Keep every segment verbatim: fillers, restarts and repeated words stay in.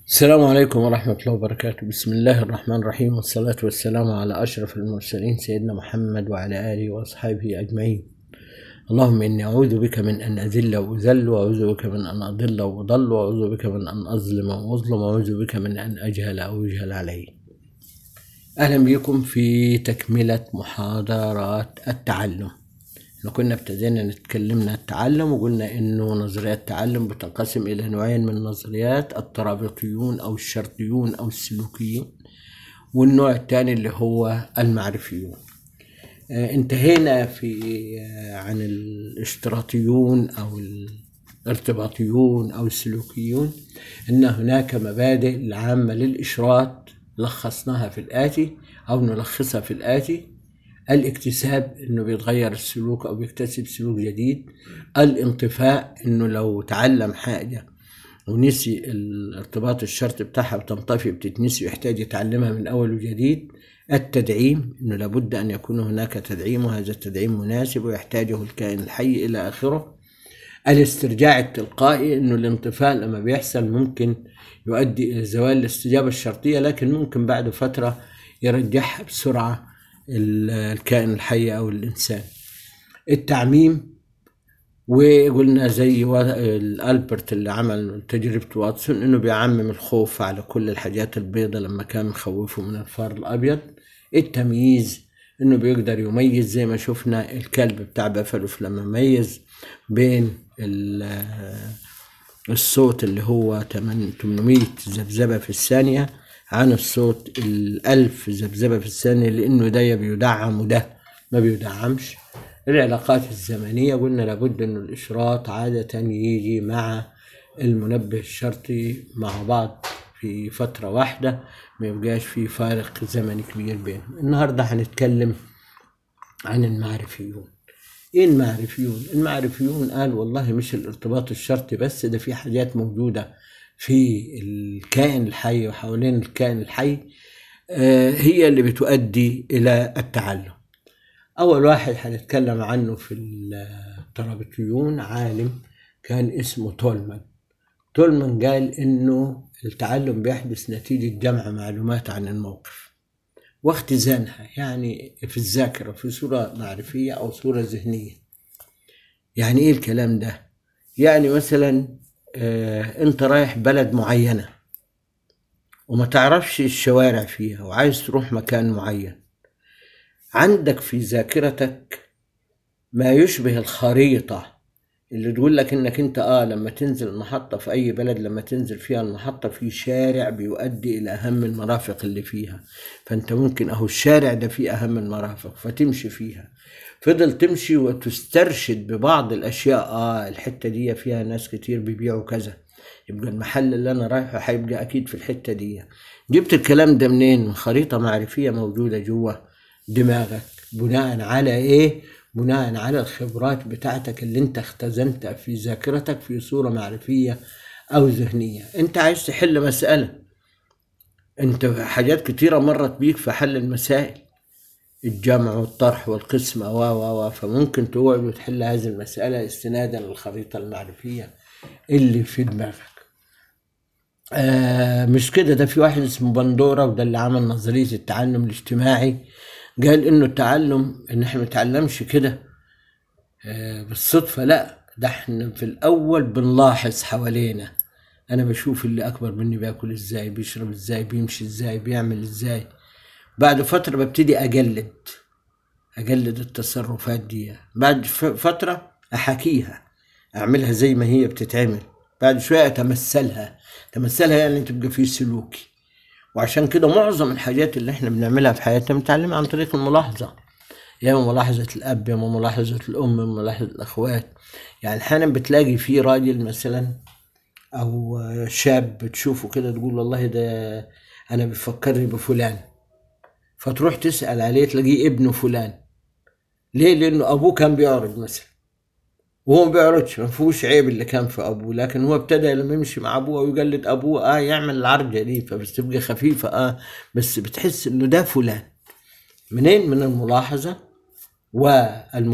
السلام عليكم ورحمة الله وبركاته. بسم الله الرحمن الرحيم، والصلاة والسلام على أشرف المرسلين سيدنا محمد وعلى آله وأصحابه أجمعين. اللهم إني أعوذ بك من أن أذل وأذل، وأعوذ بك من أن أضل وأضل، وأعوذ بك من أن أظلم وأظلم، وأعوذ بك من أن أجهل أو يجهل علي. أهلا بكم في تكملة محاضرات التعلم. احنا كنا ابتدينا نتكلمنا التعلم وقلنا انه نظريات التعلم بتنقسم الى نوعين من النظريات: الترابطيون او الشرطيون او السلوكيون، والنوع الثاني اللي هو المعرفيون. اه انتهينا في اه عن الاشتراطيون او الارتباطيون او السلوكيون ان هناك مبادئ العامة للاشراط لخصناها في الآتي او نلخصها في الآتي: الاكتساب انه بيتغير السلوك او بيكتسب سلوك جديد، الانطفاء انه لو تعلم حاجة ونسي الارتباط الشرط بتاعها بتنطفي بتتنسي ويحتاج يتعلمها من اول وجديد، التدعيم انه لابد ان يكون هناك تدعيم وهذا التدعيم مناسب ويحتاجه الكائن الحي الى اخره، الاسترجاع التلقائي انه الانطفاء لما بيحصل ممكن يؤدي الى زوال الاستجابة الشرطية لكن ممكن بعد فترة يرجعها بسرعة الكائن الحي أو الإنسان. التعميم، وقلنا زي الألبرت اللي عمل تجربة واتسون إنه بيعمم الخوف على كل الحاجات البيضة لما كان مخوفه من الفار الأبيض. التمييز إنه بيقدر يميز زي ما شفنا الكلب بتاع بافلوف لما ميز بين الصوت اللي هو ثمانمائة ذبذبة في الثانية عن الصوت الألف ذبذبة في الثانية، لأنه ده بيدعم وده ما بيدعمش. العلاقات الزمنية قلنا لابد أن الإشراط عادة يجي مع المنبه الشرطي مع بعض في فترة واحدة، ما يبقاش في فارق زمني كبير بينهم. النهاردة هنتكلم عن المعرفيون. ايه المعرفيون؟ المعرفيون قال والله مش الارتباط الشرطي بس، ده في حاجات موجودة في الكائن الحي وحوالين الكائن الحي هي اللي بتؤدي إلى التعلم. أول واحد هنتكلم عنه في الترابطيون عالم كان اسمه تولمان. تولمان قال إنه التعلم بيحدث نتيجة جمع معلومات عن الموقف واختزانها، يعني في الذاكرة في صورة معرفية أو صورة ذهنية. يعني إيه الكلام ده؟ يعني مثلا آه أنت رايح بلد معينة وما تعرفش الشوارع فيها وعايز تروح مكان معين، عندك في ذاكرتك ما يشبه الخريطة اللي تقول لك انك انت اه لما تنزل المحطة في اي بلد، لما تنزل فيها المحطة في شارع بيؤدي الى اهم المرافق اللي فيها، فانت ممكن اهو الشارع ده فيه اهم المرافق فتمشي فيها. فضل تمشي وتسترشد ببعض الاشياء، اه الحتة دي فيها ناس كتير بيبيعوا كذا، يبقى المحل اللي انا رايحه هيبقى اكيد في الحتة دي. جبت الكلام ده منين؟ من خريطة معرفية موجودة جوه دماغك. بناء على ايه؟ بناء على الخبرات بتاعتك اللي انت اختزنتها في ذاكرتك في صورة معرفية او ذهنية. انت عايز تحل مسألة، انت حاجات كتيرة مرت بيك في حل المسائل، الجمع والطرح والقسمة و و و فممكن تقعد وتحل هذه المسألة استنادا للخريطة المعرفية اللي في دماغك. آه مش كده، ده في واحد اسمه بندورا وده اللي عمل نظرية التعلم الاجتماعي، قال انه التعلم ان احنا متعلمش كده آه بالصدفة، لا ده احنا في الاول بنلاحظ حوالينا. انا بشوف اللي اكبر مني بياكل ازاي، بيشرب ازاي، بيمشي ازاي، بيعمل ازاي. بعد فترة ببتدي اجلد اجلد التصرفات دي، بعد فترة احكيها اعملها زي ما هي بتتعمل، بعد شوية اتمثلها تمثلها يعني تبقى في سلوكي. وعشان كده معظم الحاجات اللي احنا بنعملها في حياتنا بنتعلمها عن طريق الملاحظة، يا يعني ملاحظة الأب يا ملاحظة الأم يا ملاحظة الأخوات. يعني أحيانا بتلاقي فيه راجل مثلا أو شاب بتشوفه كده تقول والله ده أنا بفكرني بفلان، فتروح تسأل عليه تلاقيه ابنه فلان. ليه؟ لأنه أبوه كان بيعرض مثلا وهو ما بيعرضش، ما فيهوش عيب اللي كان في أبوه، لكن هو ابتدى لما يمشي مع أبوه ويقلد أبوه آه يعمل العرجة دي، فبس تبقى خفيفة آه بس بتحس إنه ده فلان. منين؟ من الملاحظة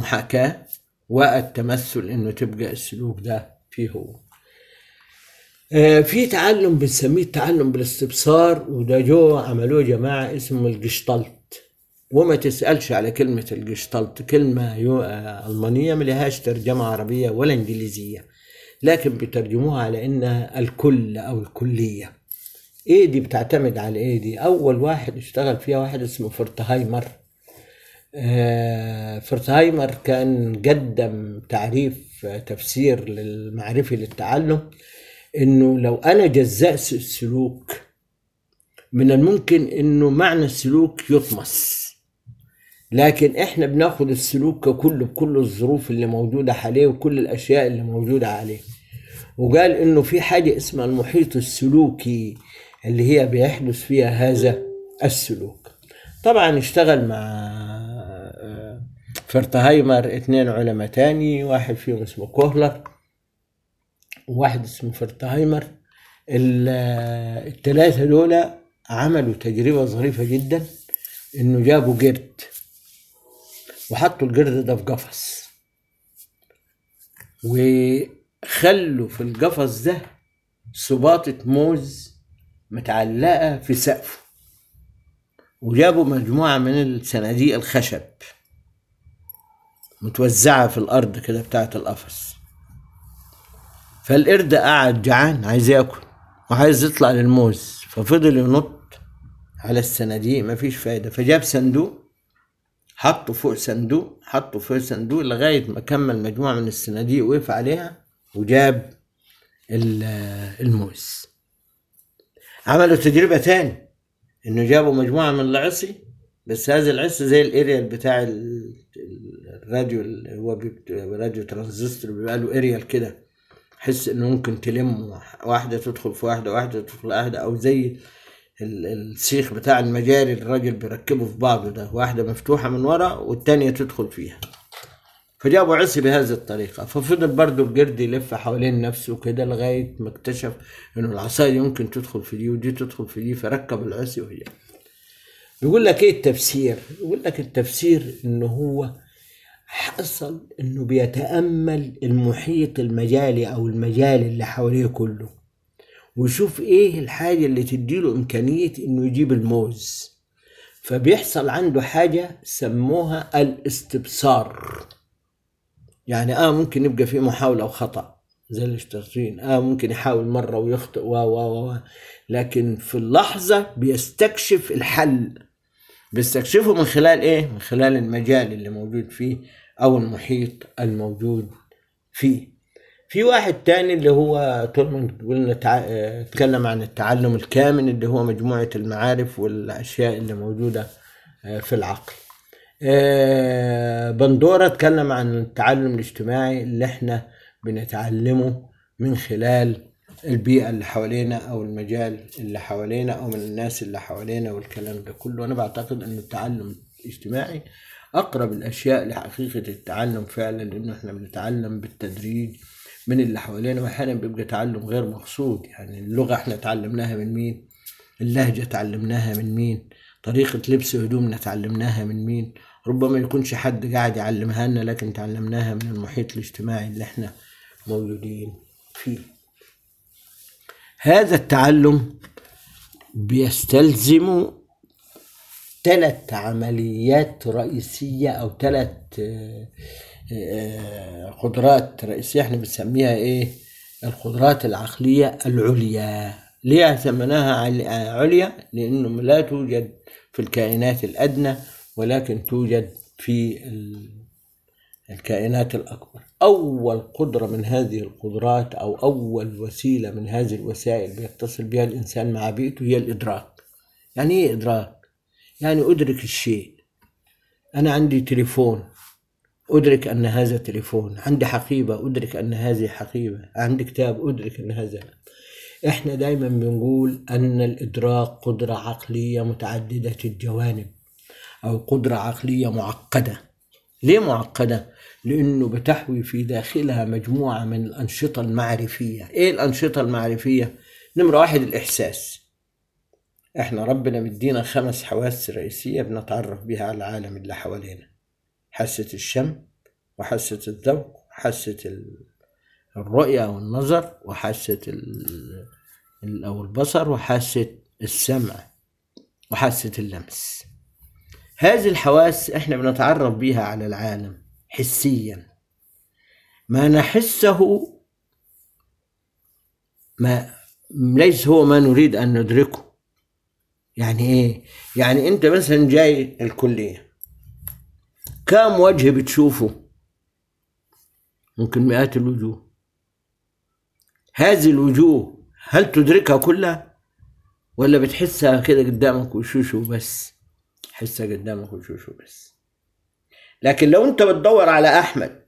والمحاكاة والتمثل، إنه تبقى السلوك ده فيه هو. آه، في تعلم بنسميه التعلم بالاستبصار، وده جو عملوه جماعة اسمه الجشتالت. وما تسألش على كلمة الجشتالت، كلمة يو- آه، ألمانية ملهاش ترجمة عربية ولا إنجليزية، لكن بيترجموها على إنها الكل أو الكلية. إيه دي بتعتمد على إيه دي؟ أول واحد اشتغل فيها واحد اسمه فرتهايمر. آه، فرتهايمر كان قدم تعريف آه، تفسير للمعرفي للتعلم، إنه لو أنا جزأت السلوك من الممكن إنه معنى السلوك يطمس، لكن احنا بناخد السلوك ككله بكل الظروف اللي موجودة عليه وكل الاشياء اللي موجودة عليه. وقال انه في حاجة اسمها المحيط السلوكي اللي هي بيحدث فيها هذا السلوك. طبعا اشتغل مع آه، فرتهايمر اتنين علماء تاني، واحد فيهم اسمه كوهلر وواحد اسمه فرتهايمر. ال- آه، التلاتة دول عملوا تجربة ظريفة جدا، انه جابوا قرد وحطوا القرد ده في قفص، وخلوا في القفص ده سباطة موز متعلقة في سقفه، وجابوا مجموعة من الصناديق الخشب متوزعة في الأرض كده بتاعة القفص. فالقرد قاعد جعان عايز ياكل وعايز يطلع للموز، ففضل ينط على الصناديق مفيش فايدة، فجاب صندوق حطه فوق صندوق حطه فوق صندوق لغاية ما كمل مجموعة من الصناديق وقف عليها وجاب الموز. عملوا تجربة تاني، انه جابوا مجموعة من العصي، بس هذا العصي زي الاريال بتاع الراديو اللي هو راديو ترانزستور، بيبقى له اريال كده، حس انه ممكن تلم واحدة تدخل في واحدة واحدة تدخل في واحدة، او زي السيخ بتاع المجاري الراجل بيركبه في بعضه ده، واحدة مفتوحة من ورا والتانية تدخل فيها. فجابوا عصي بهذه الطريقة، ففضل برضو القرد يلف حوالين نفسه كده لغاية ما اكتشف انه العصاية يمكن تدخل في دي ودي تدخل في دي، فركب العصي وهي. يقول لك ايه التفسير؟ يقول لك التفسير انه هو حصل انه بيتأمل المحيط المجالي او المجال اللي حواليه كله، ويشوف ايه الحاجة اللي تديله امكانية انه يجيب الموز، فبيحصل عنده حاجة سموها الاستبصار. يعني اه ممكن يبقى في محاولة وخطأ زي الاشتراطيين، اه ممكن يحاول مرة ويخطئ و و و لكن في اللحظة بيستكشف الحل. بيستكشفه من خلال ايه؟ من خلال المجال اللي موجود فيه او المحيط الموجود فيه. في واحد تاني اللي هو تولمان قلنا تع... اتكلم عن التعلم الكامن، اللي هو مجموعة المعارف والاشياء اللي موجودة في العقل. بندورة اتكلم عن التعلم الاجتماعي اللي احنا بنتعلمه من خلال البيئة اللي حوالينا او المجال اللي حوالينا او من الناس اللي حوالينا والكلام ده كله. انا بعتقد ان التعلم الاجتماعي اقرب الاشياء لحقيقة التعلم فعلا، لانه احنا بنتعلم بالتدريج من اللي حوالينا، واحيانا بيبقى تعلم غير مقصود. يعني اللغة احنا تعلمناها من مين؟ اللهجة تعلمناها من مين؟ طريقة لبس هدومنا تعلمناها من مين؟ ربما يكونش حد قاعد يعلمها لنا، لكن تعلمناها من المحيط الاجتماعي اللي احنا موجودين فيه. هذا التعلم بيستلزم ثلاث عمليات رئيسية أو ثلاث قدرات رئيسية احنا بنسميها ايه؟ القدرات العقلية العليا. ليه سميناها عليا؟ لأنه لا توجد في الكائنات الأدنى، ولكن توجد في الكائنات الأكبر. أول قدرة من هذه القدرات أو أول وسيلة من هذه الوسائل بيتصل بها الإنسان مع بيئته هي الإدراك. يعني إيه إدراك؟ يعني أدرك الشيء. أنا عندي تليفون، أدرك أن هذا تليفون. عندي حقيبة، أدرك أن هذه حقيبة. عندي كتاب، أدرك أن هذا. إحنا دايما بنقول أن الإدراك قدرة عقلية متعددة الجوانب أو قدرة عقلية معقدة. ليه معقدة؟ لأنه بتحوي في داخلها مجموعة من الأنشطة المعرفية. إيه الأنشطة المعرفية؟ نمرة واحد الإحساس. إحنا ربنا مدينا خمس حواس رئيسية بنتعرف بها على العالم اللي حوالينا: حاسة الشم، وحاسة الذوق، وحاسة الرؤية أو النظر، وحاسة ال- أو البصر، وحاسة السمع، وحاسة اللمس. هذه الحواس احنا بنتعرف بيها على العالم حسيا. ما نحسه ما ليس هو ما نريد أن ندركه. يعني ايه؟ يعني انت مثلا جاي الكلية، كم وجه بتشوفه؟ ممكن مئات الوجوه. هذه الوجوه هل تدركها كلها ولا بتحسها كده قدامك وشوشه بس؟ حسها قدامك وشوشه بس. لكن لو انت بتدور على احمد،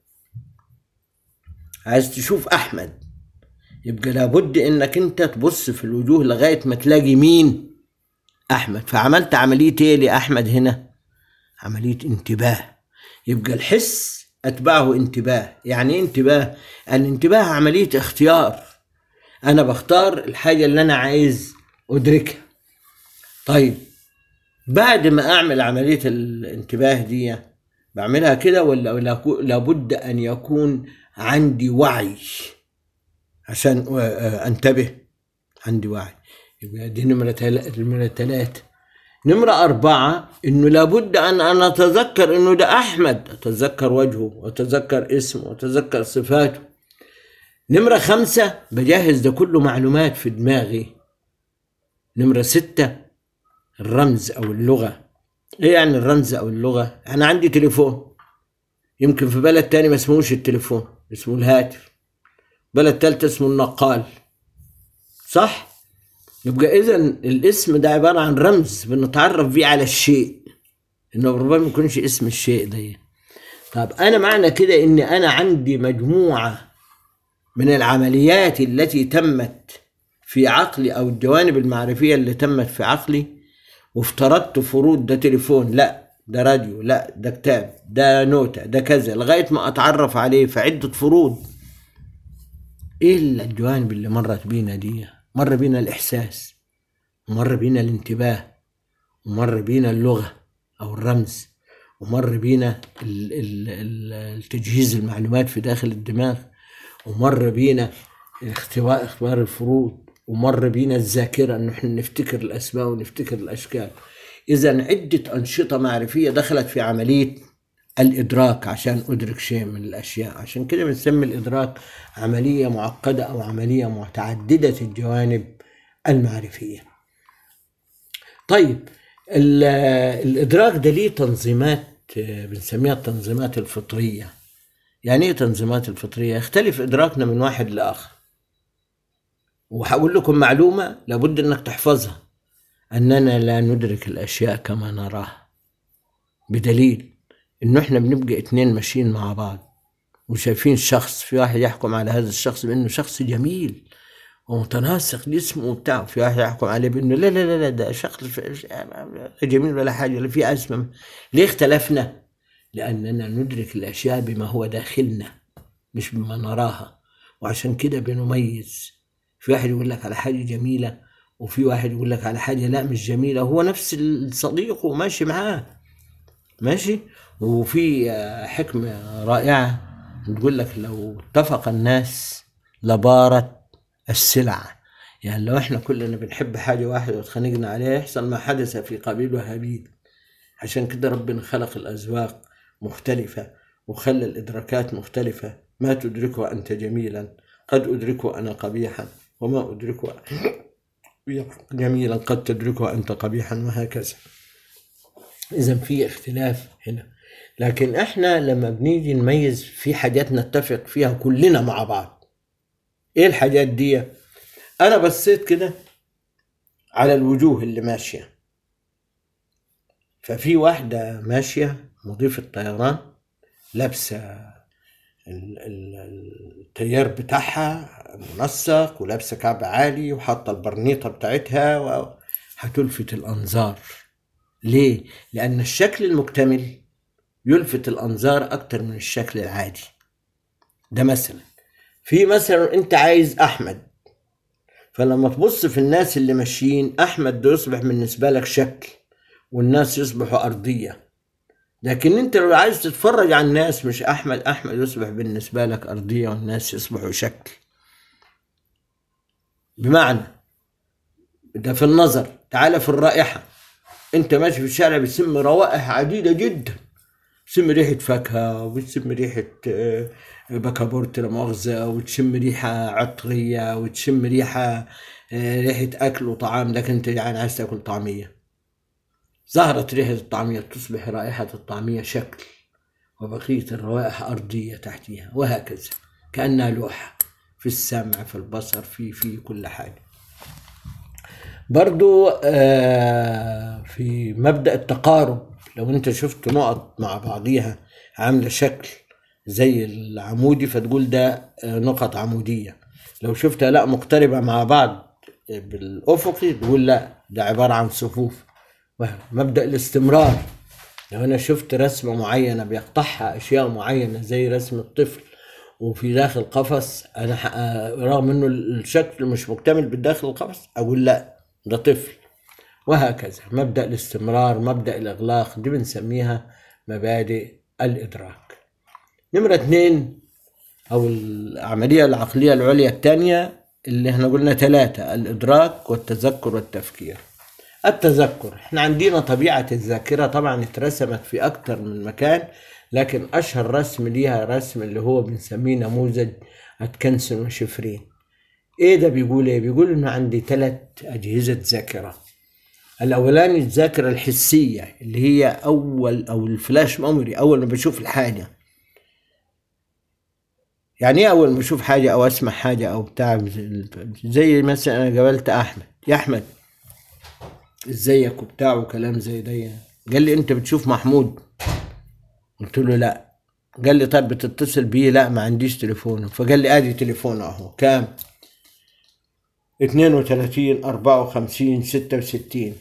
عايز تشوف احمد، يبقى لابد انك انت تبص في الوجوه لغاية ما تلاقي مين؟ احمد. فعملت عملية ايه لاحمد هنا؟ عملية انتباه. يبقى الحس اتبعه انتباه. يعني ايه انتباه؟ الانتباه عملية اختيار. انا بختار الحاجة اللي انا عايز ادركها. طيب بعد ما اعمل عملية الانتباه دي، بعملها كده ولا لابد ان يكون عندي وعي عشان انتبه؟ عندي وعي. يبقى دي نمرة ثلاثة. نمرة أربعة، إنه لابد أن أنا أتذكر إنه ده أحمد، أتذكر وجهه وأتذكر اسمه وأتذكر صفاته. نمرة خمسة، بجهز ده كله معلومات في دماغي. نمرة ستة، الرمز أو اللغة. إيه يعني الرمز أو اللغة؟ أنا عندي تليفون، يمكن في بلد تاني ما اسمهوش التليفون، اسمه الهاتف. بلد تالتة اسمه النقال، صح؟ يبقى إذن الاسم ده عبارة عن رمز بنتعرف بيه على الشيء، إنه ربما يكونش اسم الشيء ده. طب أنا معنى كده إن أنا عندي مجموعة من العمليات التي تمت في عقلي أو الجوانب المعرفية اللي تمت في عقلي، وافترضت فروض، ده تليفون، لا ده راديو، لا ده كتاب، ده نوتة، ده كذا، لغاية ما أتعرف عليه في عدة فروض. إيه الجوانب اللي مرت بينا دي؟ مر بينا الإحساس، ومر بينا الانتباه، ومر بينا اللغة أو الرمز، ومر بينا التجهيز المعلومات في داخل الدماغ، ومر بينا اختبار اختبار الفروض، ومر بينا الذاكرة إنه إحنا نفتكر الأسماء ونفتكر الأشكال. إذا عدة أنشطة معرفية دخلت في عملية الإدراك عشان أدرك شيء من الأشياء. عشان كده بنسمي الإدراك عملية معقدة أو عملية متعددة الجوانب المعرفية. طيب الإدراك ده ليه تنظيمات بنسميها التنظيمات الفطرية. يعني ايه تنظيمات الفطرية؟ يختلف إدراكنا من واحد لآخر. وهقول لكم معلومة لابد أنك تحفظها، أننا لا ندرك الأشياء كما نراها، بدليل إنه إحنا بنبقى اتنين ماشيين مع بعض وشايفين شخص، في واحد يحكم على هذا الشخص بأنه شخص جميل ومتناسق جسمه وبتاع، في واحد يحكم عليه بأنه لا لا لا لا ده شخص جميل ولا حاجة، لا في أزمة. ليه اختلفنا؟ لأننا ندرك الأشياء بما هو داخلنا مش بما نراها. وعشان كده بنميز. في واحد يقول لك على حاجة جميلة، وفي واحد يقول لك على حاجة لا مش جميلة، هو نفس الصديق وماشي معاه ماشي. وفي حكمة رائعة تقول لك لو اتفق الناس لبارت السلع. يعني لو احنا كلنا بنحب حاجة واحدة واتخانقنا عليها يحصل ما حدث في قابيل وهابيل. عشان كده ربنا خلق الأذواق مختلفة وخلى الإدراكات مختلفة. ما تدركه أنت جميلا قد أدركه أنا قبيحا، وما أدركه جميلا قد تدركه أنت قبيحا، وهكذا. إذن في اختلاف هنا. لكن احنا لما بنيجي نميز في حاجات نتفق فيها كلنا مع بعض. ايه الحاجات دي؟ انا بصيت كده على الوجوه اللي ماشية، ففي واحدة ماشية مضيفة طيران لابسة التيار بتاعها منسق ولابسة كعب عالي وحاطة البرنيطة بتاعتها وهتلفت الأنظار. ليه؟ لأن الشكل المكتمل يلفت الأنظار أكتر من الشكل العادي. ده مثلا في مثلا أنت عايز أحمد، فلما تبص في الناس اللي ماشيين أحمد ده يصبح بالنسبة لك شكل، والناس يصبحوا أرضية، لكن انت لو عايز تتفرج على الناس، مش احمد احمد يصبح بالنسبه لك ارضيه والناس يصبحوا شكل. بمعنى ده في النظر، تعالى في الرائحه. انت ماشي في الشارع بتشم روائح عديده جدا، بتشم ريحه فاكهه، وبتشم ريحه آه، بكابورت لا مؤاخذه، وتشم ريحه عطريه، وتشم ريحه آه، ريحه اكل وطعام. لكن انت يعني عايز تاكل طعميه، ظهرت ريحه الطعميه تصبح رائحه الطعميه شكل، وبقيه الروائح ارضيه تحتها، وهكذا كانها لوحه في السمع في البصر في في كل حاجه. برضو آه في مبدأ التقارب، لو انت شفت نقط مع بعضيها عاملة شكل زي العمودي فتقول ده آه نقط عمودية. لو شفتها لا مقتربة مع بعض بالأفقي تقول لا ده عبارة عن صفوف. مبدأ الاستمرار، لو انا شفت رسمة معينة بيقطعها اشياء معينة زي رسم الطفل وفي داخل قفص، انا ح- آه، رغم انه الشكل مش مكتمل بالداخل القفص اقول لا ده طفل. وهكذا مبدأ الاستمرار، مبدأ الإغلاق، دي بنسميها مبادئ الإدراك. نمرة اتنين أو العملية العقلية العليا الثانية اللي احنا قلنا ثلاثة: الإدراك والتذكر والتفكير. التذكر، احنا عندنا طبيعة الذاكرة طبعا اترسمت في أكتر من مكان، لكن أشهر رسم ليها رسم اللي هو بنسميه نموذج أتكنسون وشفرين. ايه ده؟ بيقول ايه؟ بيقول انه عندي ثلاث أجهزة ذاكرة. الاولاني الذاكره الحسيه اللي هي اول او الفلاش ميموري، اول ما بشوف الحاجه. يعني ايه اول ما بشوف حاجه او اسمع حاجه او بتاع؟ زي مثلا انا قابلت احمد، يا احمد ازيك وبتاع وكلام زي ده، قال لي انت بتشوف محمود؟ قلت له لا. قال لي طيب بتتصل بيه؟ لا ما عنديش تليفونه. فقال لي ادي تليفونه اهو، كام؟ اتنين وتلاتين اربعة وخمسين ستة وستين.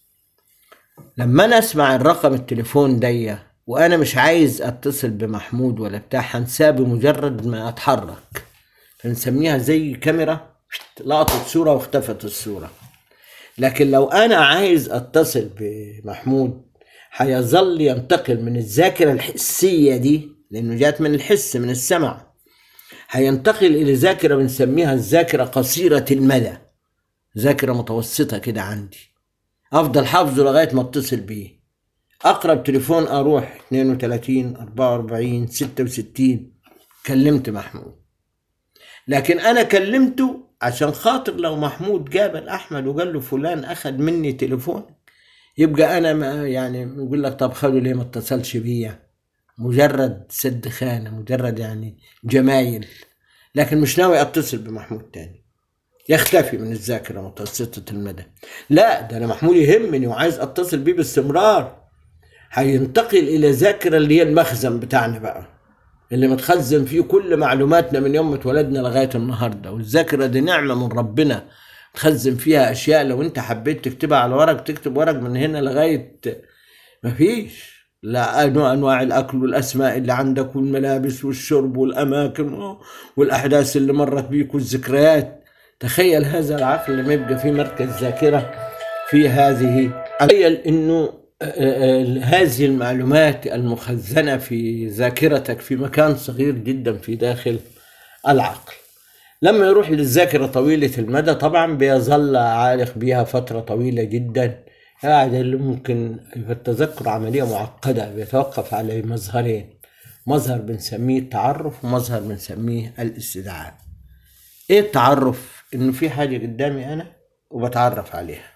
لما انا اسمع الرقم التليفون دي وانا مش عايز اتصل بمحمود ولا بتاع، هنساه بمجرد ما اتحرك. فنسميها زي كاميرا لقطت صورة واختفت الصورة. لكن لو انا عايز اتصل بمحمود هيظل ينتقل من الذاكرة الحسية دي، لانه جات من الحس من السمع، هينتقل الى ذاكرة بنسميها الذاكرة قصيرة المدى، ذاكرة متوسطة كده عندي، افضل حافظه لغاية ما اتصل بيه. اقرب تليفون اروح اتنين وتلاتين اربعة واربعين ستة وستين، كلمت محمود. لكن انا كلمته عشان خاطر لو محمود قابل احمد وقال له فلان اخد مني تليفون، يبقى انا ما يعني يقول لك طب خده ليه ما اتصلش بيا؟ مجرد سد خانة، مجرد يعني جمايل. لكن مش ناوي اتصل بمحمود تاني، يختفي من الذاكرة متوسطة المدى. لا ده انا محمود يهمني وعايز اتصل بيه باستمرار، هينتقل الى ذاكرة اللي هي المخزن بتاعنا بقى، اللي متخزن فيه كل معلوماتنا من يوم ما اتولدنا لغاية النهاردة. والذاكرة دي نعمة من ربنا، تخزن فيها اشياء لو انت حبيت تكتبها على ورق تكتب ورق من هنا لغاية مفيش. لا انواع انواع الاكل والاسماء اللي عندك والملابس والشرب والاماكن والاحداث اللي مرت بيك والذكريات. تخيل هذا العقل لما يبقى فيه مركز ذاكرة في هذه. تخيل انه هذه المعلومات المخزنة في ذاكرتك في مكان صغير جدا في داخل العقل، لما يروح للذاكرة طويلة المدى طبعا بيظل عالق بها فترة طويلة جدا. يعني اللي ممكن في التذكر عملية معقدة بيتوقف على مظهرين: مظهر بنسميه التعرف ومظهر بنسميه الاستدعاء. ايه التعرف؟ انه في حاجة قدامي انا وبتعرف عليها،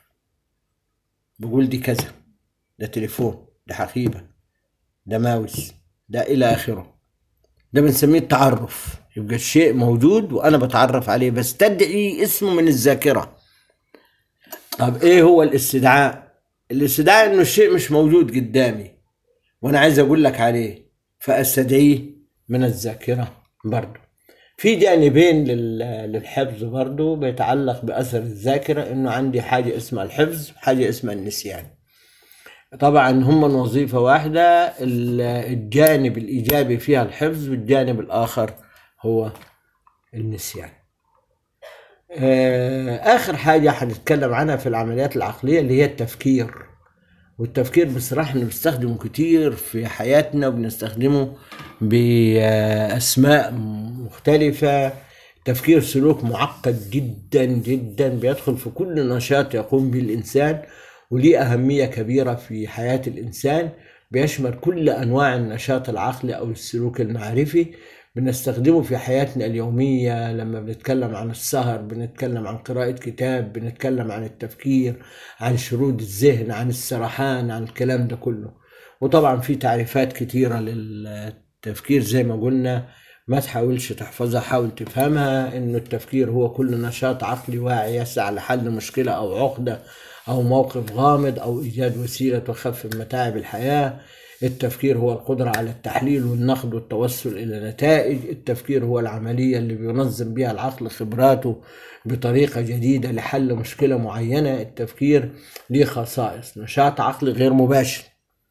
بقول دي كذا، ده تليفون، ده حقيبة، ده ماوس، ده إلى آخره. ده بنسميه التعرف، يبقى الشيء موجود وأنا بتعرف عليه، بستدعي اسمه من الذاكرة. طب إيه هو الاستدعاء؟ الاستدعاء إنه الشيء مش موجود قدامي وأنا عايز أقول لك عليه، فأستدعيه من الذاكرة. برضو في جانبين للحفظ برضو بيتعلق بأثر الذاكرة، إنه عندي حاجة اسمها الحفظ وحاجة اسمها النسيان. طبعا هم وظيفة واحدة، الجانب الإيجابي فيها الحفظ والجانب الآخر هو النسيان. آخر حاجة هنتكلم عنها في العمليات العقلية اللي هي التفكير. والتفكير بصراحة احنا بنستخدمه كتير في حياتنا، وبنستخدمه بأسماء مختلفة. التفكير سلوك معقد جدا جدا، بيدخل في كل نشاط يقوم به الإنسان، وليه أهمية كبيرة في حياة الإنسان. بيشمل كل أنواع النشاط العقلي أو السلوك المعرفي. بنستخدمه في حياتنا اليومية، لما بنتكلم عن السهر، بنتكلم عن قراءة كتاب، بنتكلم عن التفكير، عن شرود الذهن، عن السرحان، عن الكلام ده كله. وطبعا في تعريفات كتيرة للتفكير زي ما قلنا، ما تحاولش تحفظها، حاول تفهمها. انه التفكير هو كل نشاط عقلي واعي يسعى لحل مشكلة او عقدة او موقف غامض او ايجاد وسيلة تخفف متاعب الحياة. التفكير هو القدرة على التحليل والنقد والتوصل إلى نتائج. التفكير هو العملية اللي بينظم بها العقل خبراته بطريقة جديدة لحل مشكلة معينة. التفكير ليه خصائص: نشاط عقلي غير مباشر،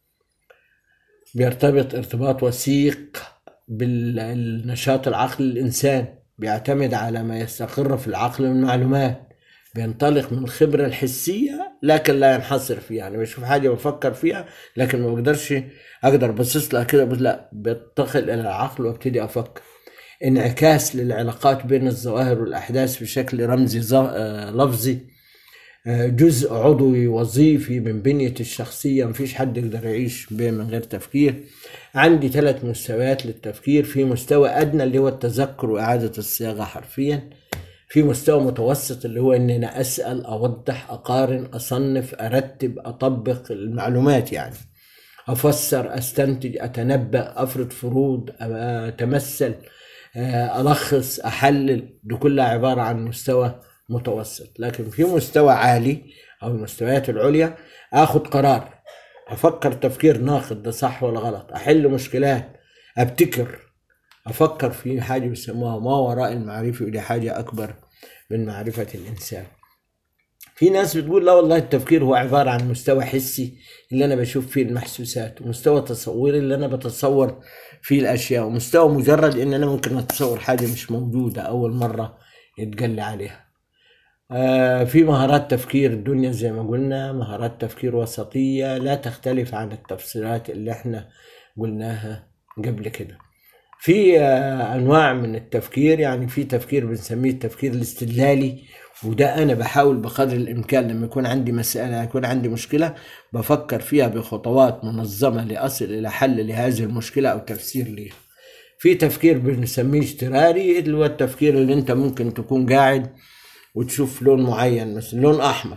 بيرتبط ارتباط وثيق بالنشاط العقلي الإنسان، بيعتمد على ما يستقر في العقل من معلومات، بينطلق من الخبرة الحسية لكن لا ينحصر فيها. يعني بشوف حاجة بفكر فيها لكن ما بقدرش أقدر بصص لها كده، بس لا، بتدخل إلى العقل وابتدي أفكر. انعكاس للعلاقات بين الظواهر والأحداث بشكل رمزي لفظي، جزء عضوي وظيفي من بنية الشخصية، مفيش حد يقدر يعيش به من غير تفكير. عندي ثلاث مستويات للتفكير: في مستوى أدنى اللي هو التذكر وإعادة الصياغة حرفيا، في مستوى متوسط اللي هو ان انا اسأل، اوضح، اقارن، اصنف، ارتب، اطبق المعلومات، يعني افسر، استنتج، اتنبأ، افرض فروض، اتمثل، الخص، احلل. دي كلها عبارة عن مستوى متوسط. لكن في مستوى عالي او المستويات العليا، اخد قرار، افكر تفكير ناقد ده صح ولا غلط، احل مشكلات، ابتكر، افكر في حاجة بيسموها ما وراء المعرفة، ودي حاجة اكبر من معرفة الانسان. في ناس بتقول لا والله التفكير هو عبارة عن مستوى حسي اللي انا بشوف فيه المحسوسات، ومستوى تصوري اللي انا بتصور فيه الاشياء، ومستوى مجرد ان انا ممكن اتصور حاجة مش موجودة اول مرة يتقال عليها. آه في مهارات تفكير الدنيا زي ما قلنا مهارات تفكير وسطية لا تختلف عن التفسيرات اللي احنا قلناها قبل كده. في انواع من التفكير، يعني في تفكير بنسميه التفكير الاستدلالي، وده انا بحاول بقدر الامكان لما يكون عندي مسألة، يكون عندي مشكلة، بفكر فيها بخطوات منظمة لأصل الى حل لهذه المشكلة او تفسير ليها. في تفكير بنسميه اشتراري، اللي هو التفكير اللي انت ممكن تكون قاعد وتشوف لون معين، مثلا لون احمر،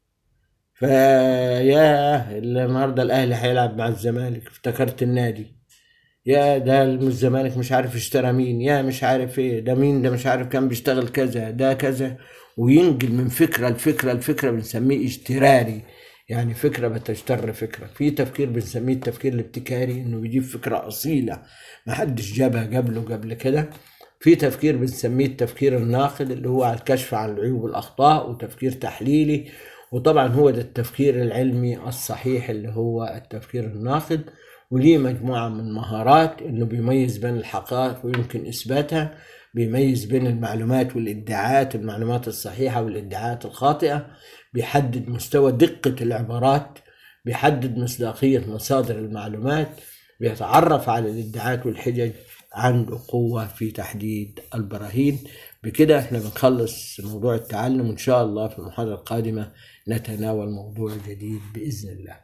فيا النهارده الاهلي هيلعب مع الزمالك، افتكرت النادي، يا ده الزمالك مش عارف اشترى مين، يا مش عارف ايه ده، مين ده مش عارف كان بيشتغل كذا، ده كذا، وينقل من فكرة لفكرة الفكرة بنسميه اشتراري، يعني فكرة بتشتر فكرة. في تفكير بنسميه التفكير الابتكاري، انه بيجيب فكرة اصيلة محدش جابها قبله قبل كده. في تفكير بنسميه التفكير الناقد، اللي هو على الكشف عن العيوب والأخطاء، وتفكير تحليلي، وطبعا هو ده التفكير العلمي الصحيح اللي هو التفكير الناقد. وليه مجموعة من مهارات، انه بيميز بين الحقائق ويمكن اثباتها، بيميز بين المعلومات والادعاءات، المعلومات الصحيحة والادعاءات الخاطئة، بيحدد مستوى دقة العبارات، بيحدد مصداقية مصادر المعلومات، بيتعرف على الادعاءات والحجج، عنده قوة في تحديد البراهين. بكده احنا بنخلص موضوع التعلم، وان شاء الله في المحاضرة القادمة نتناول موضوع جديد بإذن الله.